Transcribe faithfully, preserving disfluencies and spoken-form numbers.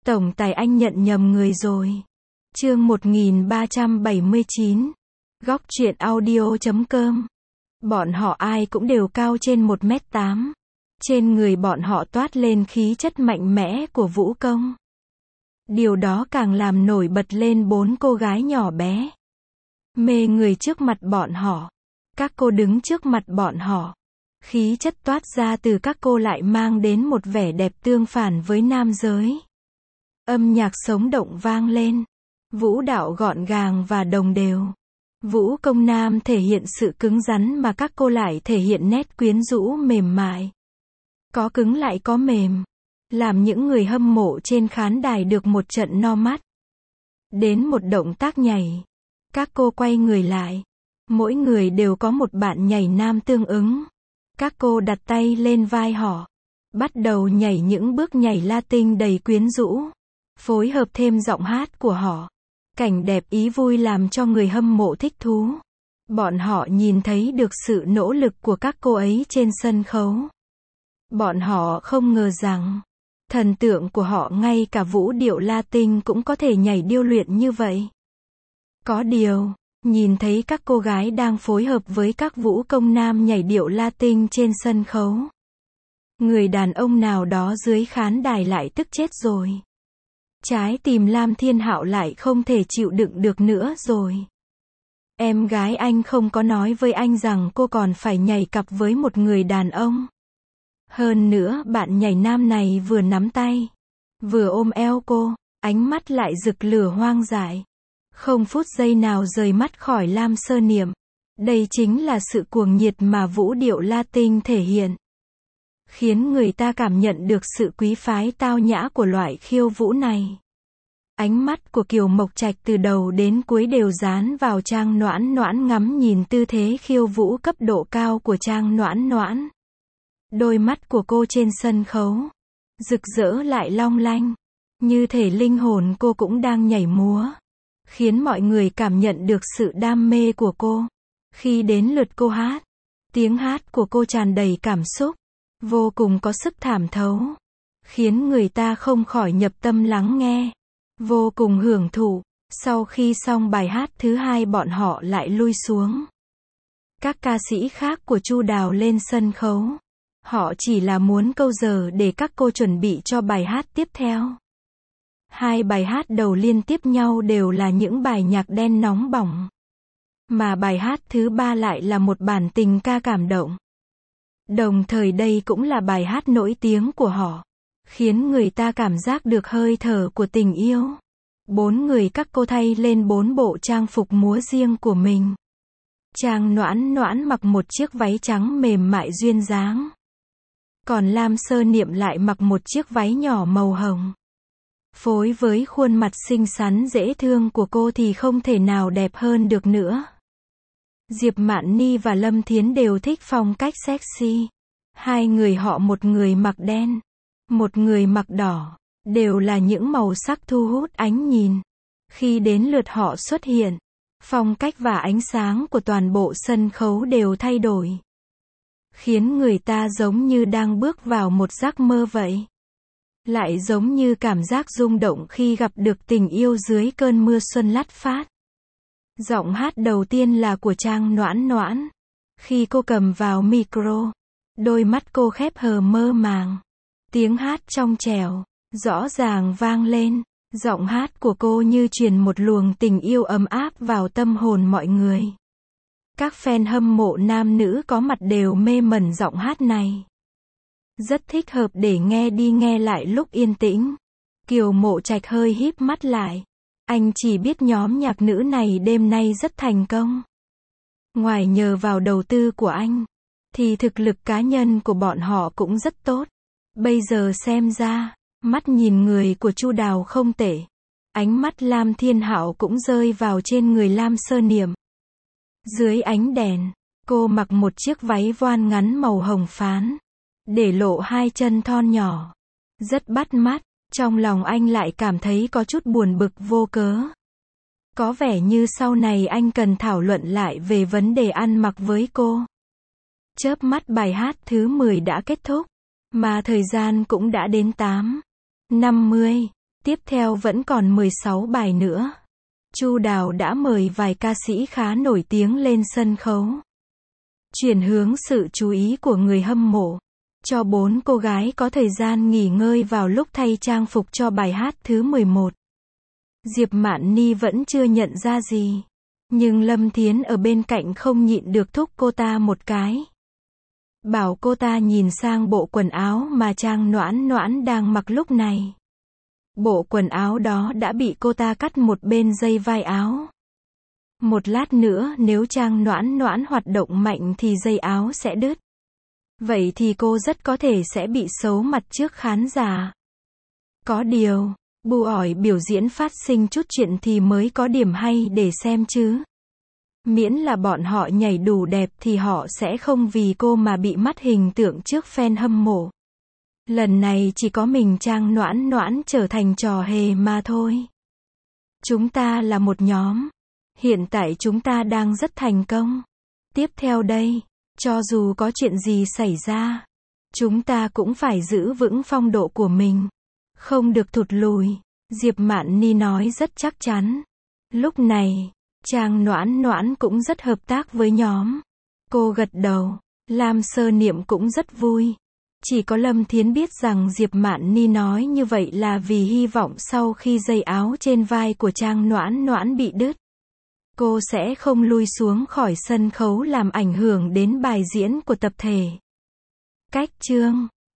Tổng tài anh nhận nhầm người rồi. Chương một nghìn ba trăm bảy mươi chín. Góc truyện audio chấm com. Bọn họ ai cũng đều cao trên một mét tám. Trên người bọn họ toát lên khí chất mạnh mẽ của vũ công. Điều đó càng làm nổi bật lên bốn cô gái nhỏ bé. Mê người trước mặt bọn họ. Các cô đứng trước mặt bọn họ. Khí chất toát ra từ các cô lại mang đến một vẻ đẹp tương phản với nam giới. Âm nhạc sống động vang lên. Vũ đạo gọn gàng và đồng đều. Vũ công nam thể hiện sự cứng rắn mà các cô lại thể hiện nét quyến rũ mềm mại. Có cứng lại có mềm. Làm những người hâm mộ trên khán đài được một trận no mắt. Đến một động tác nhảy. Các cô quay người lại. Mỗi người đều có một bạn nhảy nam tương ứng. Các cô đặt tay lên vai họ. Bắt đầu nhảy những bước nhảy Latin đầy quyến rũ. Phối hợp thêm giọng hát của họ. Cảnh đẹp ý vui làm cho người hâm mộ thích thú. Bọn họ nhìn thấy được sự nỗ lực của các cô ấy trên sân khấu. Bọn họ không ngờ rằng, thần tượng của họ ngay cả vũ điệu Latin cũng có thể nhảy điêu luyện như vậy. Có điều, nhìn thấy các cô gái đang phối hợp với các vũ công nam nhảy điệu Latin trên sân khấu. Người đàn ông nào đó dưới khán đài lại tức chết rồi. Trái tim Lam Thiên Hạo lại không thể chịu đựng được nữa rồi. Em gái anh không có nói với anh rằng cô còn phải nhảy cặp với một người đàn ông. Hơn nữa bạn nhảy nam này vừa nắm tay, vừa ôm eo cô, ánh mắt lại rực lửa hoang dại. Không phút giây nào rời mắt khỏi Lam Sơ Niệm. Đây chính là sự cuồng nhiệt mà vũ điệu Latin thể hiện. Khiến người ta cảm nhận được sự quý phái tao nhã của loại khiêu vũ này. Ánh mắt của Kiều Mộc Trạch từ đầu đến cuối đều dán vào Trang Noãn Noãn, ngắm nhìn tư thế khiêu vũ cấp độ cao của Trang Noãn Noãn. Đôi mắt của cô trên sân khấu, rực rỡ lại long lanh. Như thể linh hồn cô cũng đang nhảy múa. Khiến mọi người cảm nhận được sự đam mê của cô. Khi đến lượt cô hát, tiếng hát của cô tràn đầy cảm xúc. Vô cùng có sức thảm thấu. Khiến người ta không khỏi nhập tâm lắng nghe. Vô cùng hưởng thụ. Sau khi xong bài hát thứ hai bọn họ lại lui xuống. Các ca sĩ khác của Chu Đào lên sân khấu. Họ chỉ là muốn câu giờ để các cô chuẩn bị cho bài hát tiếp theo. Hai bài hát đầu liên tiếp nhau đều là những bài nhạc đen nóng bỏng. Mà bài hát thứ ba lại là một bản tình ca cảm động. Đồng thời đây cũng là bài hát nổi tiếng của họ. Khiến người ta cảm giác được hơi thở của tình yêu. Bốn người các cô thay lên bốn bộ trang phục múa riêng của mình. Trang Noãn Noãn mặc một chiếc váy trắng mềm mại duyên dáng. Còn Lam Sơ Niệm lại mặc một chiếc váy nhỏ màu hồng. Phối với khuôn mặt xinh xắn dễ thương của cô thì không thể nào đẹp hơn được nữa. Diệp Mạn Ni và Lâm Thiến đều thích phong cách sexy. Hai người họ, một người mặc đen, một người mặc đỏ, đều là những màu sắc thu hút ánh nhìn. Khi đến lượt họ xuất hiện, phong cách và ánh sáng của toàn bộ sân khấu đều thay đổi. Khiến người ta giống như đang bước vào một giấc mơ vậy. Lại giống như cảm giác rung động khi gặp được tình yêu dưới cơn mưa xuân lắt phát. Giọng hát đầu tiên là của Trang Noãn Noãn. Khi cô cầm vào micro, đôi mắt cô khép hờ mơ màng. Tiếng hát trong trẻo, rõ ràng vang lên. Giọng hát của cô như truyền một luồng tình yêu ấm áp vào tâm hồn mọi người. Các fan hâm mộ nam nữ có mặt đều mê mẩn giọng hát này. Rất thích hợp để nghe đi nghe lại lúc yên tĩnh. Kiều Mộ Trạch hơi híp mắt lại. Anh chỉ biết nhóm nhạc nữ này đêm nay rất thành công. Ngoài nhờ vào đầu tư của anh, thì thực lực cá nhân của bọn họ cũng rất tốt. Bây giờ xem ra, mắt nhìn người của Chu Đào không tệ. Ánh mắt Lam Thiên Hạo cũng rơi vào trên người Lam Sơ Niệm. Dưới ánh đèn, cô mặc một chiếc váy voan ngắn màu hồng phán. Để lộ hai chân thon nhỏ. Rất bắt mắt. Trong lòng anh lại cảm thấy có chút buồn bực vô cớ. Có vẻ như sau này anh cần thảo luận lại về vấn đề ăn mặc với cô. Chớp mắt bài hát thứ mười đã kết thúc. Mà thời gian cũng đã đến tám, năm mươi. Tiếp theo vẫn còn mười sáu bài nữa. Chu Đào đã mời vài ca sĩ khá nổi tiếng lên sân khấu. Chuyển hướng sự chú ý của người hâm mộ. Cho bốn cô gái có thời gian nghỉ ngơi vào lúc thay trang phục cho bài hát thứ mười một. Diệp Mạn Ni vẫn chưa nhận ra gì. Nhưng Lâm Thiến ở bên cạnh không nhịn được thúc cô ta một cái. Bảo cô ta nhìn sang bộ quần áo mà Trang Noãn Noãn đang mặc lúc này. Bộ quần áo đó đã bị cô ta cắt một bên dây vai áo. Một lát nữa nếu Trang Noãn Noãn hoạt động mạnh thì dây áo sẽ đứt. Vậy thì cô rất có thể sẽ bị xấu mặt trước khán giả. Có điều, bu ỏi biểu diễn phát sinh chút chuyện thì mới có điểm hay để xem chứ. Miễn là bọn họ nhảy đủ đẹp thì họ sẽ không vì cô mà bị mất hình tượng trước fan hâm mộ. Lần này chỉ có mình Trang Noãn Noãn trở thành trò hề mà thôi. Chúng ta là một nhóm. Hiện tại chúng ta đang rất thành công. Tiếp theo đây, cho dù có chuyện gì xảy ra, chúng ta cũng phải giữ vững phong độ của mình. Không được thụt lùi, Diệp Mạn Ni nói rất chắc chắn. Lúc này, Trang Noãn Noãn cũng rất hợp tác với nhóm. Cô gật đầu, Lam Sơ Niệm cũng rất vui. Chỉ có Lâm Thiến biết rằng Diệp Mạn Ni nói như vậy là vì hy vọng sau khi dây áo trên vai của Trang Noãn Noãn bị đứt, cô sẽ không lui xuống khỏi sân khấu làm ảnh hưởng đến bài diễn của tập thể. Cách chương